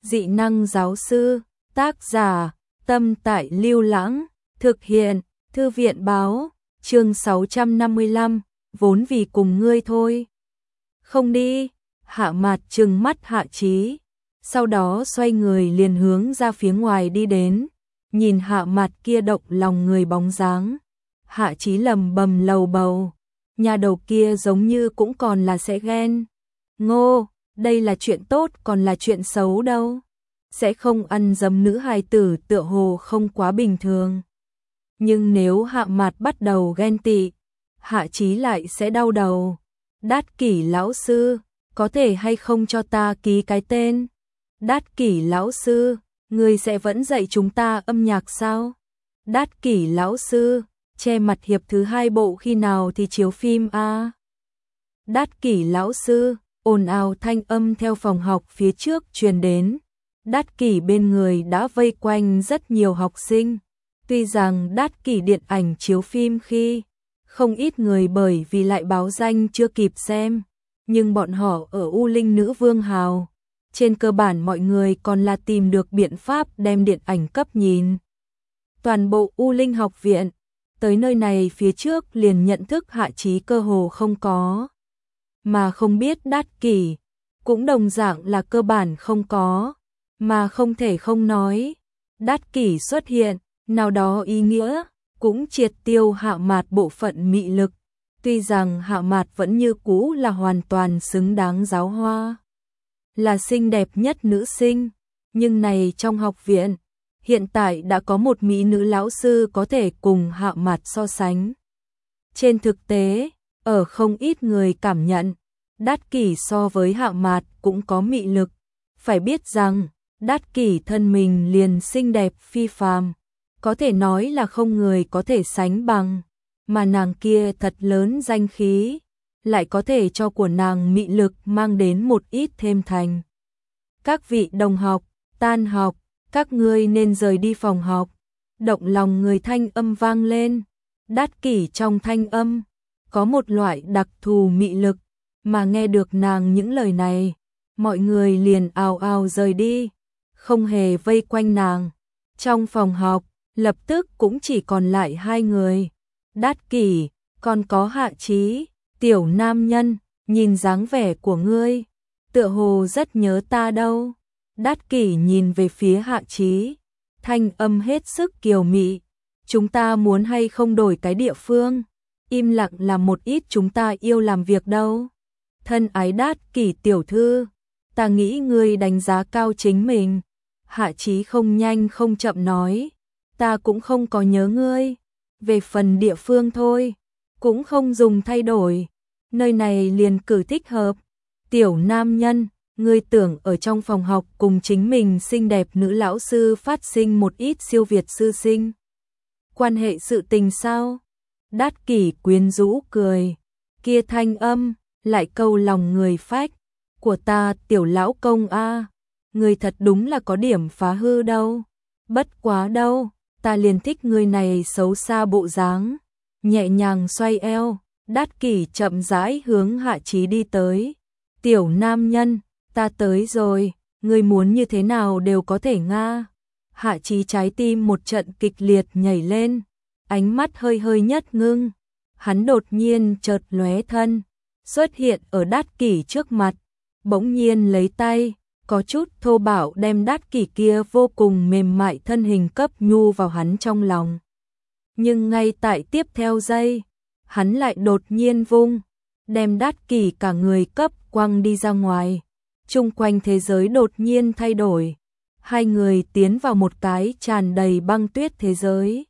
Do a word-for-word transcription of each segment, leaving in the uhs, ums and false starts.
Dị năng giáo sư, tác giả, Tâm Tại Lưu Lãng, thực hiện, Thư viện báo, chương sáu trăm năm mươi lăm, vốn vì cùng ngươi thôi. Không đi, Hạ Mạt trừng mắt Hạ Chí, sau đó xoay người liền hướng ra phía ngoài đi đến, nhìn Hạ Mạt kia động lòng người bóng dáng. Hạ Chí lầm bầm lầu bầu, nhà đầu kia giống như cũng còn là sẽ ghen. Ngô, đây là chuyện tốt còn là chuyện xấu đâu. Sẽ không ăn dấm nữ hài tử tựa hồ không quá bình thường. Nhưng nếu Hạ Mạt bắt đầu ghen tị, Hạ Chí lại sẽ đau đầu. Đát Kỷ lão sư, có thể hay không cho ta ký cái tên? Đát Kỷ lão sư, người sẽ vẫn dạy chúng ta âm nhạc sao? Đát Kỷ lão sư, che mặt hiệp thứ hai bộ khi nào thì chiếu phim a? Đát Kỷ lão sư, ồn ào thanh âm theo phòng học phía trước truyền đến. Đát Kỷ bên người đã vây quanh rất nhiều học sinh. Tuy rằng Đát Kỷ điện ảnh chiếu phim khi không ít người bởi vì lại báo danh chưa kịp xem, nhưng bọn họ ở U Linh Nữ Vương Hào, trên cơ bản mọi người còn là tìm được biện pháp đem điện ảnh cấp nhìn. Toàn bộ U Linh học viện, tới nơi này phía trước liền nhận thức Hạ Chí cơ hồ không có. Mà không biết Đát Kỷ, cũng đồng dạng là cơ bản không có. Mà không thể không nói, Đát Kỷ xuất hiện, nào đó ý nghĩa, cũng triệt tiêu Hạ Mạt bộ phận mị lực. Tuy rằng Hạ Mạt vẫn như cũ là hoàn toàn xứng đáng giáo hoa, là xinh đẹp nhất nữ sinh, nhưng này trong học viện, hiện tại đã có một mỹ nữ lão sư có thể cùng Hạ Mạt so sánh. Trên thực tế, ở không ít người cảm nhận, Đát Kỷ so với Hạ Mạt cũng có mị lực. Phải biết rằng, Đát Kỷ thân mình liền xinh đẹp phi phàm, có thể nói là không người có thể sánh bằng, mà nàng kia thật lớn danh khí, lại có thể cho của nàng mị lực mang đến một ít thêm thành. Các vị đồng học, tan học, các ngươi nên rời đi phòng học. Động lòng người thanh âm vang lên. Đát Kỷ trong thanh âm có một loại đặc thù mị lực, mà nghe được nàng những lời này, mọi người liền ào ào rời đi, không hề vây quanh nàng. Trong phòng học, lập tức cũng chỉ còn lại hai người. Đát Kỷ, còn có Hạ Chí. Tiểu nam nhân, nhìn dáng vẻ của ngươi, tựa hồ rất nhớ ta đâu. Đát Kỷ nhìn về phía Hạ Chí, thanh âm hết sức kiều mị. Chúng ta muốn hay không đổi cái địa phương, im lặng làm một ít chúng ta yêu làm việc đâu. Thân ái Đát Kỷ tiểu thư, ta nghĩ ngươi đánh giá cao chính mình. Hạ Chí không nhanh không chậm nói, ta cũng không có nhớ ngươi. Về phần địa phương thôi, cũng không dùng thay đổi, nơi này liền cử thích hợp. Tiểu nam nhân, ngươi tưởng ở trong phòng học cùng chính mình xinh đẹp nữ lão sư phát sinh một ít siêu việt sư sinh quan hệ sự tình sao? Đát Kỷ quyến rũ cười, kia thanh âm lại câu lòng người phách. Của ta tiểu lão công a, ngươi thật đúng là có điểm phá hư đâu. Bất quá đâu, ta liền thích ngươi này xấu xa bộ dáng. Nhẹ nhàng xoay eo, Đát Kỷ chậm rãi hướng Hạ Chí đi tới. Tiểu nam nhân, ta tới rồi, ngươi muốn như thế nào đều có thể nga. Hạ Chí trái tim một trận kịch liệt nhảy lên, ánh mắt hơi hơi nhất ngưng. Hắn đột nhiên chợt lóe thân, xuất hiện ở Đát Kỷ trước mặt, bỗng nhiên lấy tay, có chút thô bạo đem Đát Kỷ kia vô cùng mềm mại thân hình cấp nhu vào hắn trong lòng. Nhưng ngay tại tiếp theo giây, hắn lại đột nhiên vung, đem Đát Kỷ cả người cấp quăng đi ra ngoài. Chung quanh thế giới đột nhiên thay đổi, hai người tiến vào một cái tràn đầy băng tuyết thế giới.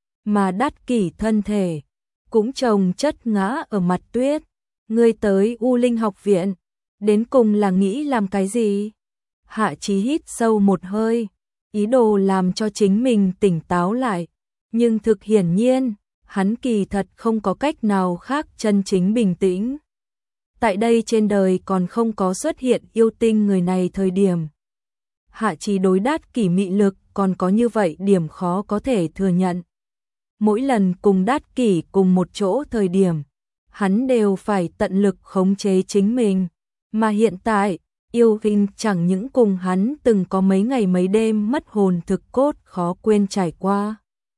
Mà Đát Kỷ thân thể cũng chồng chất ngã ở mặt tuyết. Ngươi tới U Linh học viện, đến cùng là nghĩ làm cái gì? Hạ Chí hít sâu một hơi, ý đồ làm cho chính mình tỉnh táo lại. Nhưng thực hiển nhiên, hắn kỳ thật không có cách nào khác chân chính bình tĩnh. Tại đây trên đời còn không có xuất hiện yêu tinh người này thời điểm. Hạ Chí đối Đát Kỷ mị lực còn có như vậy điểm khó có thể thừa nhận. Mỗi lần cùng Đát Kỷ cùng một chỗ thời điểm, hắn đều phải tận lực khống chế chính mình. Mà hiện tại, Yêu Tinh chẳng những cùng hắn từng có mấy ngày mấy đêm mất hồn thực cốt khó quên trải qua,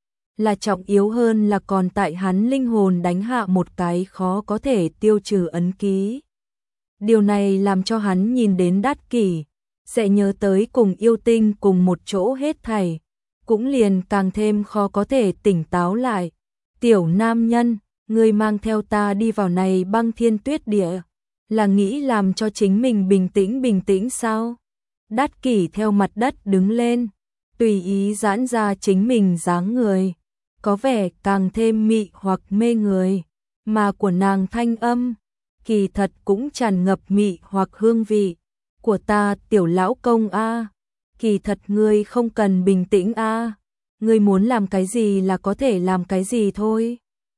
là trọng yếu hơn là còn tại hắn linh hồn đánh hạ một cái khó có thể tiêu trừ ấn ký. Điều này làm cho hắn nhìn đến Đát Kỷ, sẽ nhớ tới cùng Yêu Tinh cùng một chỗ hết thảy, cũng liền càng thêm khó có thể tỉnh táo lại. Tiểu nam nhân, ngươi mang theo ta đi vào này băng thiên tuyết địa, là nghĩ làm cho chính mình bình tĩnh bình tĩnh sao? Đát Kỷ theo mặt đất đứng lên, tùy ý giãn ra chính mình dáng người, có vẻ càng thêm mị hoặc mê người, mà của nàng thanh âm, kỳ thật cũng tràn ngập mị hoặc hương vị. Của ta tiểu lão công a, kỳ thật ngươi không cần bình tĩnh a, ngươi muốn làm cái gì là có thể làm cái gì thôi.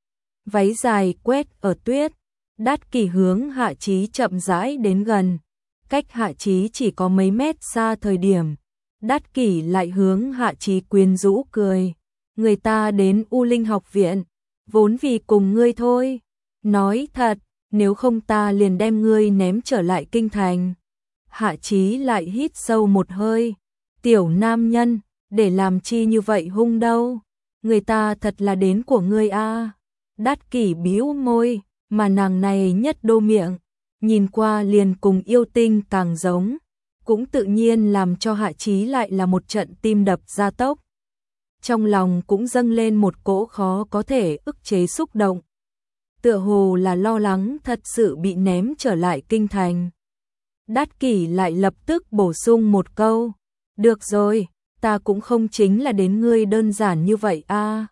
Váy dài quét ở tuyết, Đát Kỷ hướng Hạ Chí chậm rãi đến gần, cách Hạ Chí chỉ có mấy mét xa thời điểm, Đát Kỷ lại hướng Hạ Chí quyến rũ cười, người ta đến U Linh học viện, vốn vì cùng ngươi thôi, nói thật, nếu không ta liền đem ngươi ném trở lại kinh thành. Hạ Chí lại hít sâu một hơi, tiểu nam nhân, để làm chi như vậy hung đâu, người ta thật là đến của ngươi a. Đát Kỷ bĩu môi, mà nàng này nhất đô miệng, nhìn qua liền cùng Yêu Tinh càng giống, cũng tự nhiên làm cho Hạ Chí lại là một trận tim đập gia tốc. Trong lòng cũng dâng lên một cỗ khó có thể ức chế xúc động, tựa hồ là lo lắng thật sự bị ném trở lại kinh thành. Đát Kỷ lại lập tức bổ sung một câu, được rồi, ta cũng không chính là đến ngươi đơn giản như vậy a,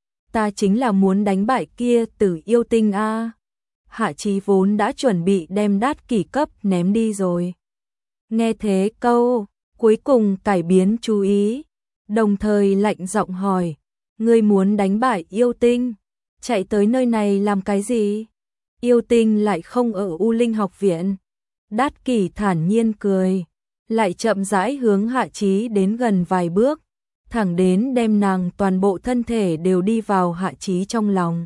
ta chính là muốn đánh bại kia Tử Yêu Tinh a. Hạ Chí vốn đã chuẩn bị đem Đát Kỷ cấp ném đi rồi, nghe thế câu cuối cùng cải biến chú ý, đồng thời lạnh giọng hỏi, ngươi muốn đánh bại Yêu Tinh, chạy tới nơi này làm cái gì? Yêu Tinh lại không ở U Linh học viện. Đát Kỷ thản nhiên cười, lại chậm rãi hướng Hạ Chí đến gần vài bước, thẳng đến đem nàng toàn bộ thân thể đều đi vào Hạ Chí trong lòng.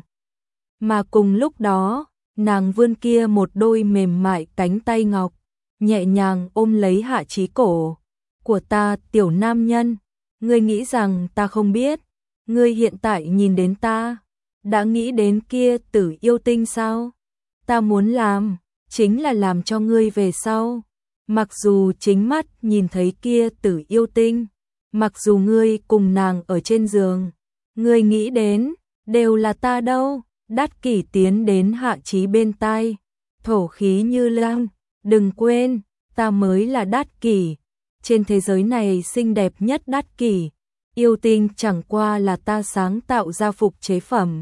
Mà cùng lúc đó, nàng vươn kia một đôi mềm mại cánh tay ngọc, nhẹ nhàng ôm lấy Hạ Chí cổ, của ta tiểu nam nhân, ngươi nghĩ rằng ta không biết, ngươi hiện tại nhìn đến ta, đã nghĩ đến kia Tử Yêu Tinh sao? Ta muốn làm, chính là làm cho ngươi về sau, mặc dù chính mắt nhìn thấy kia Tử Yêu Tinh, mặc dù ngươi cùng nàng ở trên giường, ngươi nghĩ đến, đều là ta đâu. Đát Kỷ tiến đến Hạ Chí bên tai, thổ khí như lang, đừng quên, ta mới là Đát Kỷ, trên thế giới này xinh đẹp nhất Đát Kỷ, Yêu Tinh chẳng qua là ta sáng tạo ra phục chế phẩm.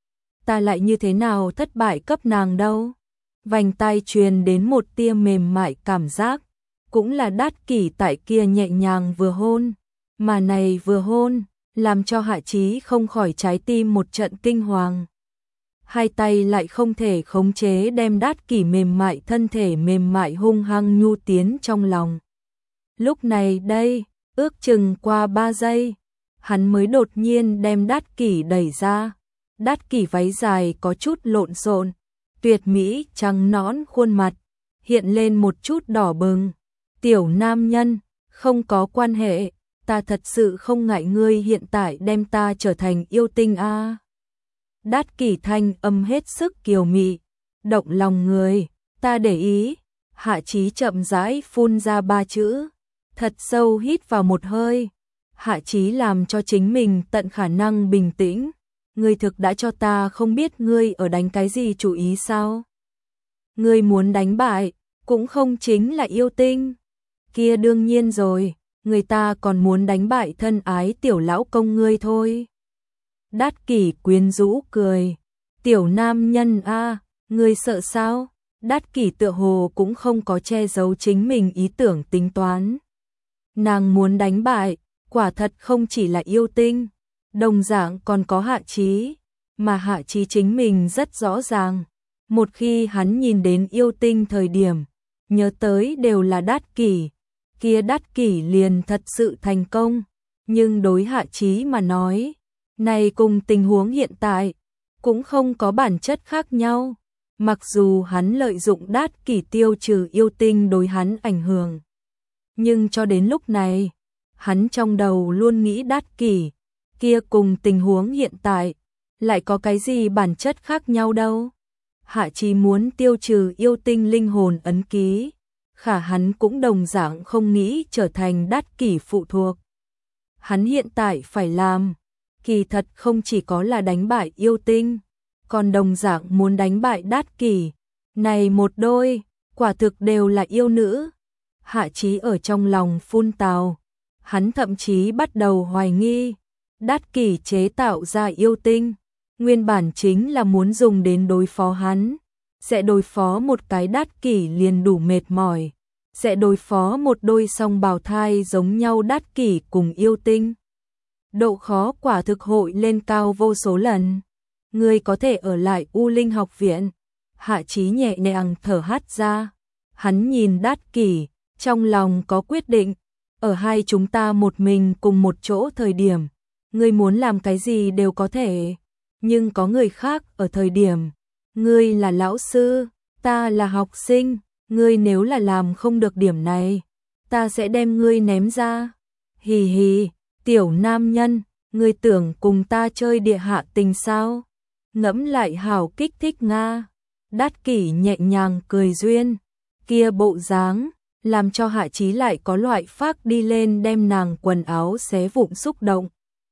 Ta lại như thế nào thất bại cấp nàng đâu. Vành tai truyền đến một tia mềm mại cảm giác, cũng là Đát Kỷ tại kia nhẹ nhàng vừa hôn, mà này vừa hôn, làm cho Hạ Chí không khỏi trái tim một trận kinh hoàng. Hai tay lại không thể khống chế đem Đát Kỷ mềm mại thân thể mềm mại hung hăng nhu tiến trong lòng. Lúc này đây, ước chừng qua ba giây, hắn mới đột nhiên đem Đát Kỷ đẩy ra. Đát Kỷ váy dài có chút lộn xộn, tuyệt mỹ trắng nõn khuôn mặt, hiện lên một chút đỏ bừng. Tiểu nam nhân, không có quan hệ, ta thật sự không ngại ngươi hiện tại đem ta trở thành yêu tinh a. Đát Kỷ thanh âm hết sức kiều mị, động lòng người, ta để ý. Hạ Chí chậm rãi phun ra ba chữ, thật sâu hít vào một hơi. Hạ Chí làm cho chính mình tận khả năng bình tĩnh. Ngươi thực đã cho ta không biết ngươi ở đánh cái gì chủ ý sao? Ngươi muốn đánh bại, cũng không chính là yêu tinh. Kia đương nhiên rồi, người ta còn muốn đánh bại thân ái tiểu lão công ngươi thôi. Đát Kỷ quyến rũ cười, tiểu nam nhân a, ngươi sợ sao? Đát Kỷ tựa hồ cũng không có che giấu chính mình ý tưởng tính toán. Nàng muốn đánh bại, quả thật không chỉ là yêu tinh, đồng dạng còn có Hạ Chí, mà Hạ Chí chính mình rất rõ ràng, một khi hắn nhìn đến yêu tinh thời điểm, nhớ tới đều là Đát Kỷ, kia Đát Kỷ liền thật sự thành công, nhưng đối Hạ Chí mà nói, này cùng tình huống hiện tại cũng không có bản chất khác nhau, Mặc dù hắn lợi dụng Đát Kỷ tiêu trừ yêu tinh đối hắn ảnh hưởng, nhưng cho đến lúc này, hắn trong đầu luôn nghĩ Đát Kỷ kia cùng tình huống hiện tại lại có cái gì bản chất khác nhau đâu. Hạ Chí muốn tiêu trừ yêu tinh linh hồn ấn ký, khả hắn cũng đồng dạng không nghĩ trở thành Đát Kỷ phụ thuộc. Hắn hiện tại phải làm, kỳ thật không chỉ có là đánh bại yêu tinh, còn đồng dạng muốn đánh bại Đát Kỷ. Này một đôi, quả thực đều là yêu nữ. Hạ Chí ở trong lòng phun tào, hắn thậm chí bắt đầu hoài nghi, Đát Kỷ chế tạo ra yêu tinh, nguyên bản chính là muốn dùng đến đối phó hắn, sẽ đối phó một cái Đát Kỷ liền đủ mệt mỏi, sẽ đối phó một đôi song bào thai giống nhau Đát Kỷ cùng yêu tinh. Độ khó quả thực hội lên cao vô số lần. Ngươi có thể ở lại U Linh học viện. Hạ Chí nhẹ nhàng thở hắt ra. Hắn nhìn Đát Kỷ, trong lòng có quyết định. Ở hai chúng ta một mình cùng một chỗ thời điểm, ngươi muốn làm cái gì đều có thể. Nhưng có người khác ở thời điểm, ngươi là lão sư, ta là học sinh, ngươi nếu là làm không được điểm này, ta sẽ đem ngươi ném ra. Hì hì, tiểu nam nhân, ngươi tưởng cùng ta chơi địa hạ tình sao? Ngẫm lại hảo kích thích nga. Đát Kỷ nhẹ nhàng cười duyên, kia bộ dáng, làm cho Hạ Chí lại có loại phác đi lên đem nàng quần áo xé vụn xúc động.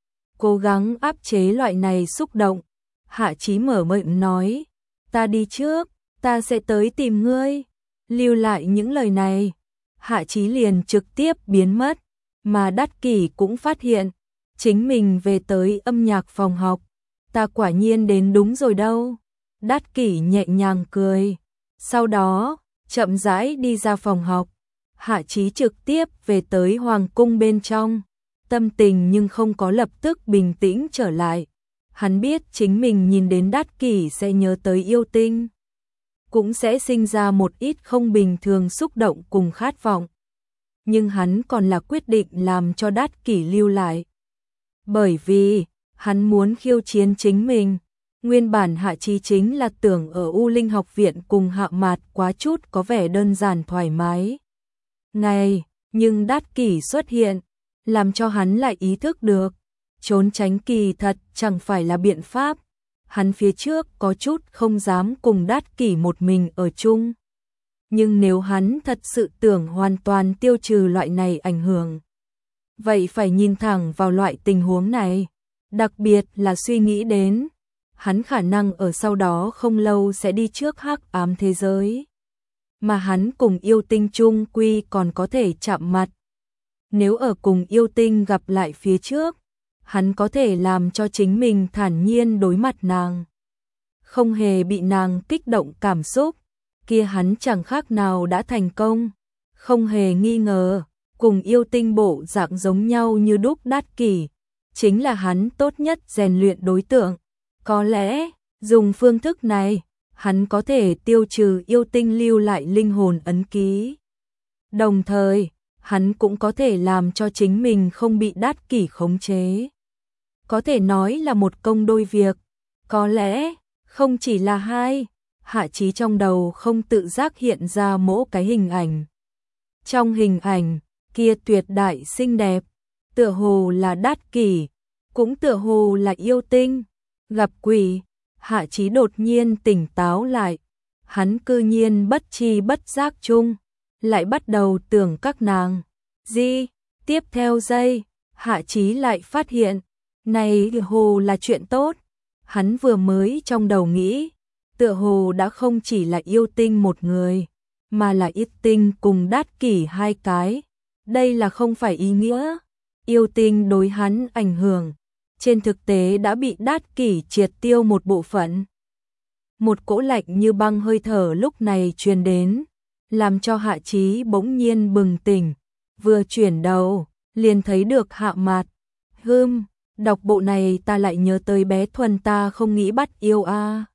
Cố gắng áp chế loại này xúc động, Hạ Chí mở miệng nói, ta đi trước, ta sẽ tới tìm ngươi. Lưu lại những lời này, Hạ Chí liền trực tiếp biến mất, mà Đát Kỷ cũng phát hiện, chính mình về tới âm nhạc phòng học, ta quả nhiên đến đúng rồi đâu. Đát Kỷ nhẹ nhàng cười, sau đó, chậm rãi đi ra phòng học, Hạ Chí trực tiếp về tới hoàng cung bên trong, tâm tình nhưng không có lập tức bình tĩnh trở lại. Hắn biết chính mình nhìn đến Đát Kỷ sẽ nhớ tới yêu tinh, cũng sẽ sinh ra một ít không bình thường xúc động cùng khát vọng. Nhưng hắn còn là quyết định làm cho Đát Kỷ lưu lại. Bởi vì, hắn muốn khiêu chiến chính mình. Nguyên bản Hạ Chí chính là tưởng ở U Linh học viện cùng Hạ Mạt quá chút có vẻ đơn giản thoải mái. Ngày, nhưng Đát Kỷ xuất hiện, làm cho hắn lại ý thức được, trốn tránh kỳ thật chẳng phải là biện pháp. Hắn phía trước có chút không dám cùng Đát Kỷ một mình ở chung. Nhưng nếu hắn thật sự tưởng hoàn toàn tiêu trừ loại này ảnh hưởng, vậy phải nhìn thẳng vào loại tình huống này. Đặc biệt là suy nghĩ đến, hắn khả năng ở sau đó không lâu sẽ đi trước hắc ám thế giới. Mà hắn cùng yêu tinh chung quy còn có thể chạm mặt. Nếu ở cùng yêu tinh gặp lại phía trước, hắn có thể làm cho chính mình thản nhiên đối mặt nàng, không hề bị nàng kích động cảm xúc, kia hắn chẳng khác nào đã thành công. Không hề nghi ngờ, cùng yêu tinh bộ dạng giống nhau như đúc Đát Kỷ, chính là hắn tốt nhất rèn luyện đối tượng. Có lẽ, dùng phương thức này, hắn có thể tiêu trừ yêu tinh lưu lại linh hồn ấn ký. Đồng thời, hắn cũng có thể làm cho chính mình không bị Đát Kỷ khống chế. Có thể nói là một công đôi việc. Có lẽ, không chỉ là hai. Hạ Chí trong đầu không tự giác hiện ra mỗi cái hình ảnh. Trong hình ảnh, kia tuyệt đại xinh đẹp, tựa hồ là Đát Kỷ, cũng tựa hồ là yêu tinh. Gặp quỷ, Hạ Chí đột nhiên tỉnh táo lại. Hắn cư nhiên bất tri bất giác chung, lại bắt đầu tưởng các nàng. Gì? Tiếp theo giây, Hạ Chí lại phát hiện, này hồ là chuyện tốt. Hắn vừa mới trong đầu nghĩ, tựa hồ đã không chỉ là yêu tinh một người, mà là ít tinh cùng Đát Kỷ hai cái. Đây là không phải ý nghĩa yêu tinh đối hắn ảnh hưởng, trên thực tế đã bị Đát Kỷ triệt tiêu một bộ phận. Một cỗ lạnh như băng hơi thở lúc này truyền đến, làm cho Hạ Chí bỗng nhiên bừng tỉnh, vừa chuyển đầu, liền thấy được Hạ Mạt. Hừm, đọc bộ này ta lại nhớ tới bé Thuần ta không nghĩ bắt yêu a.